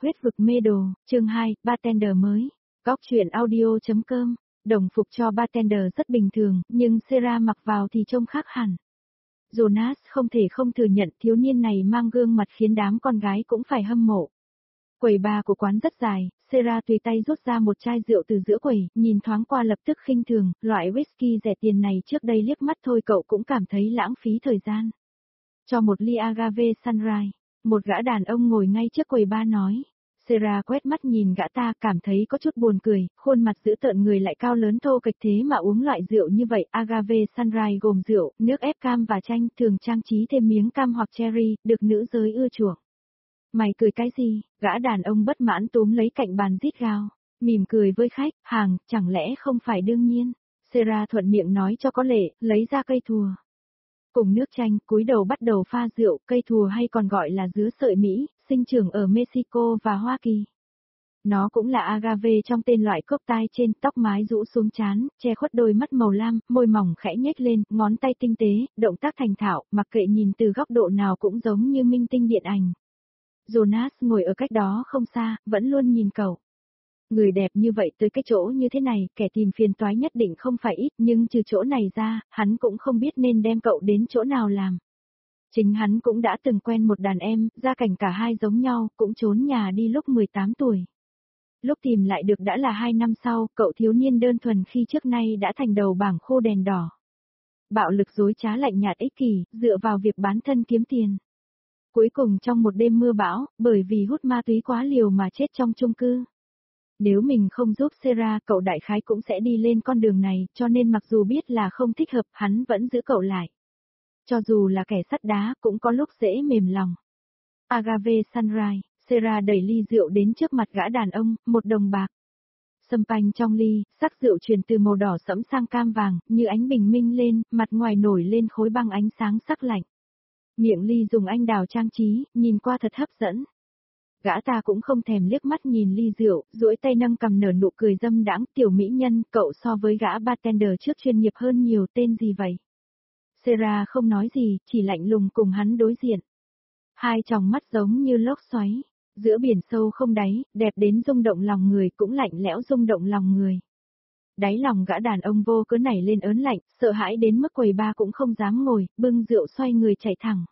Huyết vực mê đồ, chương 2, bartender mới. Góc truyện audio.com. Đồng phục cho bartender rất bình thường, nhưng Sarah mặc vào thì trông khác hẳn. Jonas không thể không thừa nhận thiếu niên này mang gương mặt khiến đám con gái cũng phải hâm mộ. Quầy bar của quán rất dài, Sarah tùy tay rút ra một chai rượu từ giữa quầy, nhìn thoáng qua lập tức khinh thường, loại whisky rẻ tiền này trước đây liếc mắt thôi cậu cũng cảm thấy lãng phí thời gian. Cho một ly agave sunrise. Một gã đàn ông ngồi ngay trước quầy bar nói. Sarah quét mắt nhìn gã ta cảm thấy có chút buồn cười, khuôn mặt dữ tợn người lại cao lớn thô kệch thế mà uống loại rượu như vậy. Agave sunrise gồm rượu, nước ép cam và chanh, thường trang trí thêm miếng cam hoặc cherry, được nữ giới ưa chuộng. Mày cười cái gì? Gã đàn ông bất mãn túm lấy cạnh bàn rít gào, mỉm cười với khách, hàng, chẳng lẽ không phải đương nhiên. Sarah thuận miệng nói cho có lệ, lấy ra cây thùa. Cùng nước chanh, cúi đầu bắt đầu pha rượu, cây thùa hay còn gọi là dứa sợi Mỹ, sinh trưởng ở Mexico và Hoa Kỳ. Nó cũng là agave trong tên loại cốc tai trên, tóc mái rũ xuống trán, che khuất đôi mắt màu lam, môi mỏng khẽ nhếch lên, ngón tay tinh tế, động tác thành thạo, mặc kệ nhìn từ góc độ nào cũng giống như minh tinh điện ảnh. Jonas ngồi ở cách đó không xa, vẫn luôn nhìn cậu. Người đẹp như vậy tới cái chỗ như thế này, kẻ tìm phiền toái nhất định không phải ít, nhưng trừ chỗ này ra, hắn cũng không biết nên đem cậu đến chỗ nào làm. Chính hắn cũng đã từng quen một đàn em, gia cảnh cả hai giống nhau, cũng trốn nhà đi lúc 18 tuổi. Lúc tìm lại được đã là 2 năm sau, cậu thiếu niên đơn thuần khi trước nay đã thành đầu bảng khô đèn đỏ. Bạo lực dối trá lạnh nhạt ích kỷ, dựa vào việc bán thân kiếm tiền. Cuối cùng trong một đêm mưa bão, bởi vì hút ma túy quá liều mà chết trong chung cư. Nếu mình không giúp Sarah, cậu đại khái cũng sẽ đi lên con đường này, cho nên mặc dù biết là không thích hợp, hắn vẫn giữ cậu lại. Cho dù là kẻ sắt đá, cũng có lúc dễ mềm lòng. Agave sunrise, Sarah đẩy ly rượu đến trước mặt gã đàn ông, 1 đồng bạc. Champagne trong ly, sắc rượu chuyển từ màu đỏ sẫm sang cam vàng, như ánh bình minh lên, mặt ngoài nổi lên khối băng ánh sáng sắc lạnh. Miệng ly dùng anh đào trang trí, nhìn qua thật hấp dẫn. Gã ta cũng không thèm liếc mắt nhìn ly rượu, duỗi tay nâng cầm nở nụ cười dâm đãng, tiểu mỹ nhân, cậu so với gã bartender trước chuyên nghiệp hơn nhiều, tên gì vậy? Sarah không nói gì, chỉ lạnh lùng cùng hắn đối diện. Hai tròng mắt giống như lốc xoáy, giữa biển sâu không đáy, đẹp đến rung động lòng người, cũng lạnh lẽo rung động lòng người. Đáy lòng gã đàn ông vô cớ nảy lên ớn lạnh, sợ hãi đến mức quầy bar cũng không dám ngồi, bưng rượu xoay người chạy thẳng.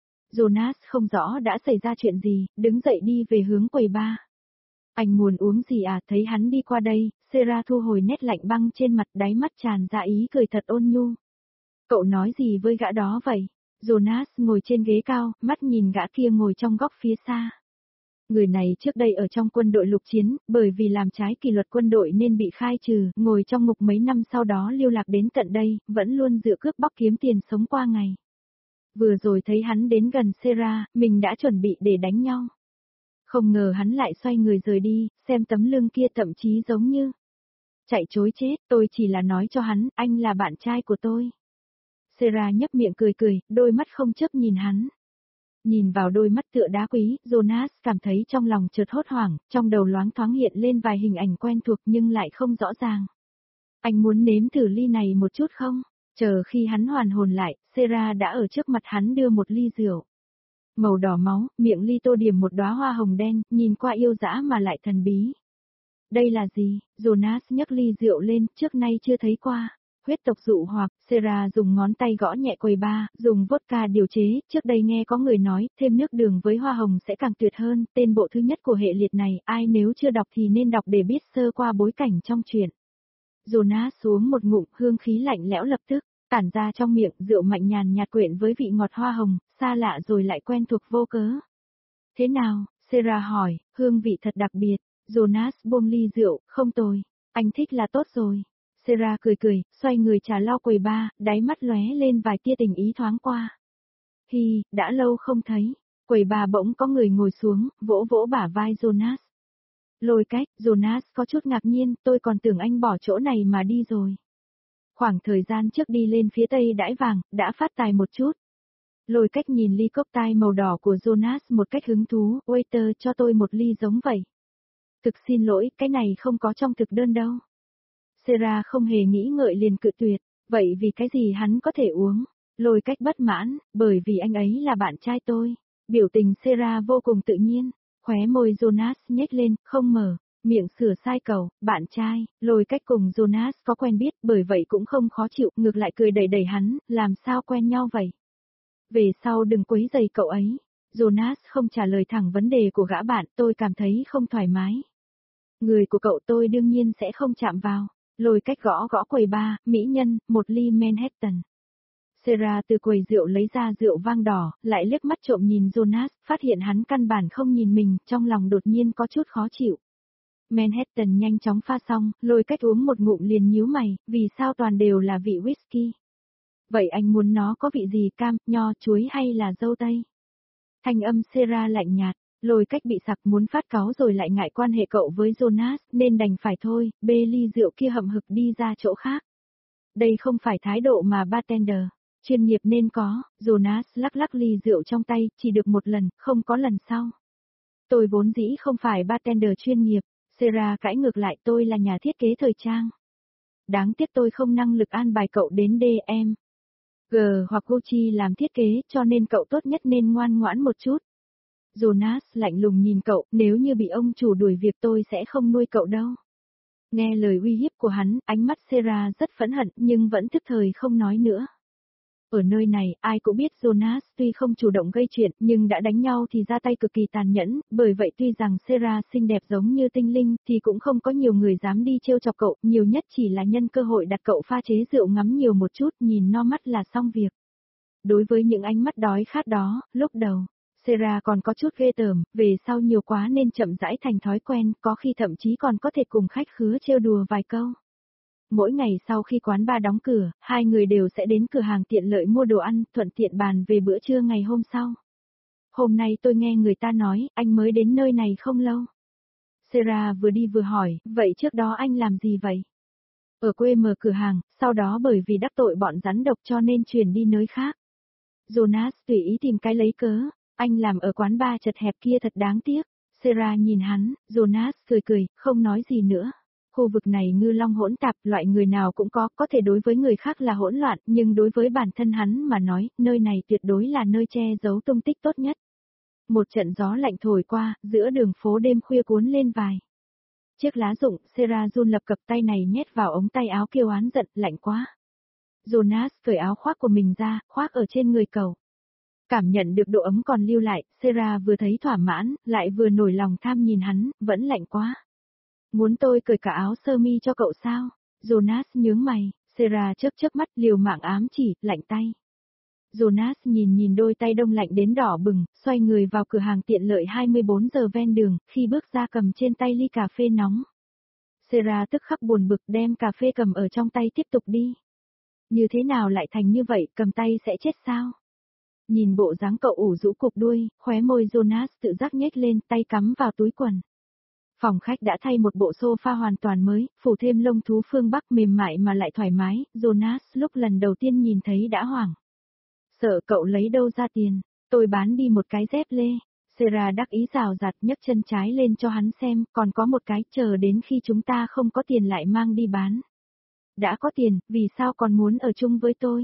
Jonas không rõ đã xảy ra chuyện gì, đứng dậy đi về hướng quầy bar. Anh muốn uống gì à? Thấy hắn đi qua đây, Sarah thu hồi nét lạnh băng trên mặt, đáy mắt tràn ra ý cười thật ôn nhu. Cậu nói gì với gã đó vậy? Jonas ngồi trên ghế cao, mắt nhìn gã kia ngồi trong góc phía xa. Người này trước đây ở trong quân đội lục chiến, bởi vì làm trái kỷ luật quân đội nên bị khai trừ, ngồi trong ngục mấy năm sau đó lưu lạc đến tận đây, vẫn luôn dựa cướp bóc kiếm tiền sống qua ngày. Vừa rồi thấy hắn đến gần Sarah, mình đã chuẩn bị để đánh nhau. Không ngờ hắn lại xoay người rời đi, xem tấm lưng kia thậm chí giống như chạy trối chết, tôi chỉ là nói cho hắn, anh là bạn trai của tôi. Sarah nhấp miệng cười cười, đôi mắt không chớp nhìn hắn. Nhìn vào đôi mắt tựa đá quý, Jonas cảm thấy trong lòng chợt hốt hoảng, trong đầu loáng thoáng hiện lên vài hình ảnh quen thuộc nhưng lại không rõ ràng. Anh muốn nếm thử ly này một chút không? Chờ khi hắn hoàn hồn lại, Sarah đã ở trước mặt hắn đưa một ly rượu. Màu đỏ máu, miệng ly tô điểm một đóa hoa hồng đen, nhìn qua yêu dã mà lại thần bí. Đây là gì? Jonas nhấc ly rượu lên, trước nay chưa thấy qua. Huyết tộc dụ hoặc, Sarah dùng ngón tay gõ nhẹ quầy bar, dùng vodka điều chế, trước đây nghe có người nói, thêm nước đường với hoa hồng sẽ càng tuyệt hơn, tên bộ thứ nhất của hệ liệt này, ai nếu chưa đọc thì nên đọc để biết sơ qua bối cảnh trong truyện. Jonas uống một ngụm, hương khí lạnh lẽo lập tức tản ra trong miệng, rượu mạnh nhàn nhạt quyện với vị ngọt hoa hồng, xa lạ rồi lại quen thuộc vô cớ. Thế nào? Sarah hỏi, hương vị thật đặc biệt. Jonas buông ly rượu, không tồi, anh thích là tốt rồi. Sarah cười cười, xoay người trà lau quầy bar, đáy mắt lóe lên vài tia tình ý thoáng qua. Hi, đã lâu không thấy. Quầy bar bỗng có người ngồi xuống, vỗ vỗ bả vai Jonas. Lôi cách, Jonas có chút ngạc nhiên, tôi còn tưởng anh bỏ chỗ này mà đi rồi. Khoảng thời gian trước đi lên phía tây đãi vàng, đã phát tài một chút. Lôi cách nhìn ly cốc tai màu đỏ của Jonas một cách hứng thú, waiter cho tôi một ly giống vậy. Thực xin lỗi, cái này không có trong thực đơn đâu. Sarah không hề nghĩ ngợi liền cự tuyệt, vậy vì cái gì hắn có thể uống? Lôi cách bất mãn, bởi vì anh ấy là bạn trai tôi. Biểu tình Sarah vô cùng tự nhiên. Khóe môi Jonas nhếch lên, không mở, miệng sửa sai cậu, bạn trai, Lôi Cách cùng Jonas có quen biết, bởi vậy cũng không khó chịu, ngược lại cười đẩy đẩy hắn, làm sao quen nhau vậy? Về sau đừng quấy rầy cậu ấy. Jonas không trả lời thẳng vấn đề của gã bạn, tôi cảm thấy không thoải mái. Người của cậu tôi đương nhiên sẽ không chạm vào. Lôi Cách gõ gõ quầy bar, mỹ nhân, một ly Manhattan. Sarah từ quầy rượu lấy ra rượu vang đỏ, lại liếc mắt trộm nhìn Jonas, phát hiện hắn căn bản không nhìn mình, trong lòng đột nhiên có chút khó chịu. Manhattan nhanh chóng pha xong, Lôi Cách uống một ngụm liền nhíu mày, vì sao toàn đều là vị whisky. Vậy anh muốn nó có vị gì, cam, nho, chuối hay là dâu tây? Thanh âm Sarah lạnh nhạt, Lôi Cách bị sặc muốn phát cáu rồi lại ngại quan hệ cậu với Jonas nên đành phải thôi, bê ly rượu kia hậm hực đi ra chỗ khác. Đây không phải thái độ mà bartender chuyên nghiệp nên có. Jonas lắc lắc ly rượu trong tay, chỉ được một lần, không có lần sau. Tôi vốn dĩ không phải bartender chuyên nghiệp. Sarah cãi ngược lại, tôi là nhà thiết kế thời trang. Đáng tiếc tôi không năng lực an bài cậu đến DM, G hoặc Gucci làm thiết kế, cho nên cậu tốt nhất nên ngoan ngoãn một chút. Jonas lạnh lùng nhìn cậu, nếu như bị ông chủ đuổi việc tôi sẽ không nuôi cậu đâu. Nghe lời uy hiếp của hắn, ánh mắt Sarah rất phẫn hận nhưng vẫn thức thời không nói nữa. Ở nơi này, ai cũng biết Jonas tuy không chủ động gây chuyện nhưng đã đánh nhau thì ra tay cực kỳ tàn nhẫn, bởi vậy tuy rằng Sarah xinh đẹp giống như tinh linh thì cũng không có nhiều người dám đi trêu chọc cậu, nhiều nhất chỉ là nhân cơ hội đặt cậu pha chế rượu ngắm nhiều một chút, nhìn no mắt là xong việc. Đối với những ánh mắt đói khát đó, lúc đầu, Sarah còn có chút ghê tởm, về sau nhiều quá nên chậm rãi thành thói quen, có khi thậm chí còn có thể cùng khách khứa trêu đùa vài câu. Mỗi ngày sau khi quán bar đóng cửa, hai người đều sẽ đến cửa hàng tiện lợi mua đồ ăn, thuận tiện bàn về bữa trưa ngày hôm sau. Hôm nay tôi nghe người ta nói, anh mới đến nơi này không lâu. Sarah vừa đi vừa hỏi, vậy trước đó anh làm gì vậy? Ở quê mở cửa hàng, sau đó bởi vì đắc tội bọn rắn độc cho nên chuyển đi nơi khác. Jonas tùy ý tìm cái lấy cớ, anh làm ở quán bar chật hẹp kia thật đáng tiếc. Sarah nhìn hắn, Jonas cười cười, không nói gì nữa. Khu vực này ngư long hỗn tạp, loại người nào cũng có thể đối với người khác là hỗn loạn, nhưng đối với bản thân hắn mà nói, nơi này tuyệt đối là nơi che giấu tung tích tốt nhất. Một trận gió lạnh thổi qua, giữa đường phố đêm khuya cuốn lên vài chiếc lá rụng, Sarah run lập cập tay này nhét vào ống tay áo kêu oán giận, lạnh quá. Jonas cởi áo khoác của mình ra, khoác ở trên người cậu. Cảm nhận được độ ấm còn lưu lại, Sarah vừa thấy thỏa mãn, lại vừa nổi lòng tham nhìn hắn, vẫn lạnh quá. Muốn tôi cởi cả áo sơ mi cho cậu sao? Jonas nhướng mày, Sarah chớp chớp mắt liều mạng ám chỉ, lạnh tay. Jonas nhìn đôi tay đông lạnh đến đỏ bừng, xoay người vào cửa hàng tiện lợi 24 giờ ven đường, khi bước ra cầm trên tay ly cà phê nóng. Sarah tức khắc buồn bực đem cà phê cầm ở trong tay tiếp tục đi. Như thế nào lại thành như vậy, cầm tay sẽ chết sao? Nhìn bộ dáng cậu ủ rũ cục đuôi, khóe môi Jonas tự giác nhếch lên, tay cắm vào túi quần. Phòng khách đã thay một bộ sofa hoàn toàn mới, phủ thêm lông thú phương Bắc mềm mại mà lại thoải mái, Jonas lúc lần đầu tiên nhìn thấy đã hoảng. Sợ cậu lấy đâu ra tiền, tôi bán đi một cái dép lê. Sarah đắc ý rào rạt nhấc chân trái lên cho hắn xem, còn có một cái chờ đến khi chúng ta không có tiền lại mang đi bán. Đã có tiền, vì sao còn muốn ở chung với tôi?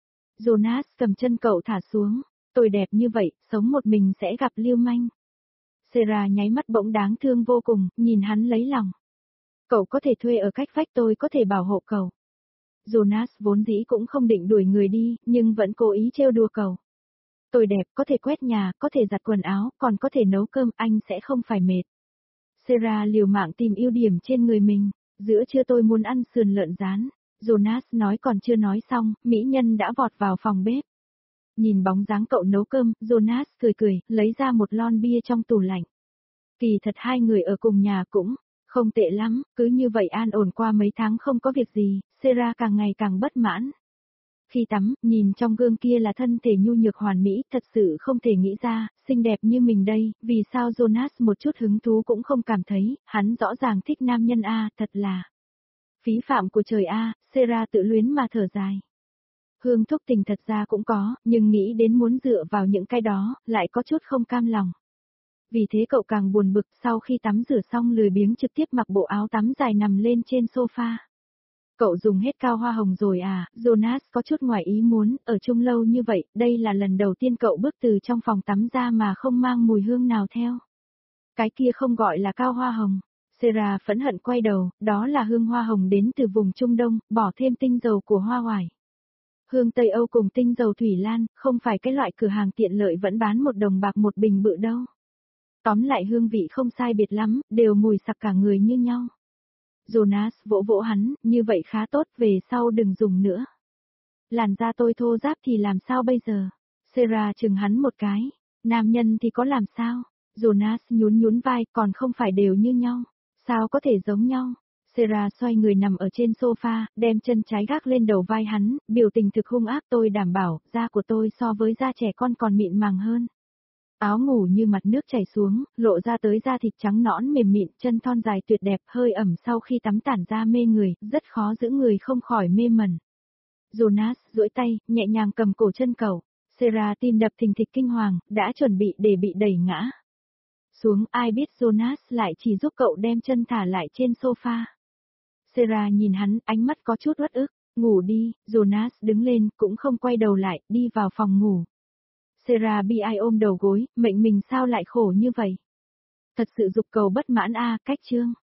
Jonas cầm chân cậu thả xuống, tôi đẹp như vậy, sống một mình sẽ gặp lưu manh. Sarah nháy mắt bỗng đáng thương vô cùng, nhìn hắn lấy lòng. Cậu có thể thuê ở cách vách, tôi có thể bảo hộ cậu. Jonas vốn dĩ cũng không định đuổi người đi, nhưng vẫn cố ý trêu đùa cậu. Tôi đẹp, có thể quét nhà, có thể giặt quần áo, còn có thể nấu cơm, anh sẽ không phải mệt. Sarah liều mạng tìm ưu điểm trên người mình, giữa trưa tôi muốn ăn sườn lợn rán. Jonas nói còn chưa nói xong, mỹ nhân đã vọt vào phòng bếp. Nhìn bóng dáng cậu nấu cơm, Jonas cười cười, lấy ra một lon bia trong tủ lạnh. Kỳ thật hai người ở cùng nhà cũng không tệ lắm, cứ như vậy an ổn qua mấy tháng không có việc gì, Sarah càng ngày càng bất mãn. Khi tắm, nhìn trong gương kia là thân thể nhu nhược hoàn mỹ, thật sự không thể nghĩ ra, xinh đẹp như mình đây, vì sao Jonas một chút hứng thú cũng không cảm thấy, hắn rõ ràng thích nam nhân a, thật là phí phạm của trời a, Sarah tự luyến mà thở dài. Hương thúc tình thật ra cũng có, nhưng nghĩ đến muốn dựa vào những cái đó, lại có chút không cam lòng. Vì thế cậu càng buồn bực, sau khi tắm rửa xong lười biếng trực tiếp mặc bộ áo tắm dài nằm lên trên sofa. Cậu dùng hết cao hoa hồng rồi à? Jonas có chút ngoài ý muốn, ở chung lâu như vậy, đây là lần đầu tiên cậu bước từ trong phòng tắm ra mà không mang mùi hương nào theo. Cái kia không gọi là cao hoa hồng. Sarah phẫn hận quay đầu, đó là hương hoa hồng đến từ vùng Trung Đông, bỏ thêm tinh dầu của hoa oải. Hương Tây Âu cùng tinh dầu thủy lan, không phải cái loại cửa hàng tiện lợi vẫn bán $1 một bình bự đâu. Tóm lại hương vị không sai biệt lắm, đều mùi sặc cả người như nhau. Jonas vỗ vỗ hắn, như vậy khá tốt, về sau đừng dùng nữa. Làn da tôi thô ráp thì làm sao bây giờ? Sarah chừng hắn một cái. Nam nhân thì có làm sao? Jonas nhún nhún vai, còn không phải đều như nhau. Sao có thể giống nhau? Sarah xoay người nằm ở trên sofa, đem chân trái gác lên đầu vai hắn, biểu tình thực hung ác, tôi đảm bảo, da của tôi so với da trẻ con còn mịn màng hơn. Áo ngủ như mặt nước chảy xuống, lộ ra tới da thịt trắng nõn mềm mịn, chân thon dài tuyệt đẹp, hơi ẩm sau khi tắm tản ra mê người, rất khó giữ người không khỏi mê mẩn. Jonas duỗi tay, nhẹ nhàng cầm cổ chân cậu. Sarah tim đập thình thịch kinh hoàng, đã chuẩn bị để bị đẩy ngã xuống, ai biết Jonas lại chỉ giúp cậu đem chân thả lại trên sofa. Sarah nhìn hắn, ánh mắt có chút uất ức. Ngủ đi. Jonas đứng lên, cũng không quay đầu lại, đi vào phòng ngủ. Sarah bi ai ôm đầu gối, mệnh mình sao lại khổ như vậy. Thật sự dục cầu bất mãn a, cách chương.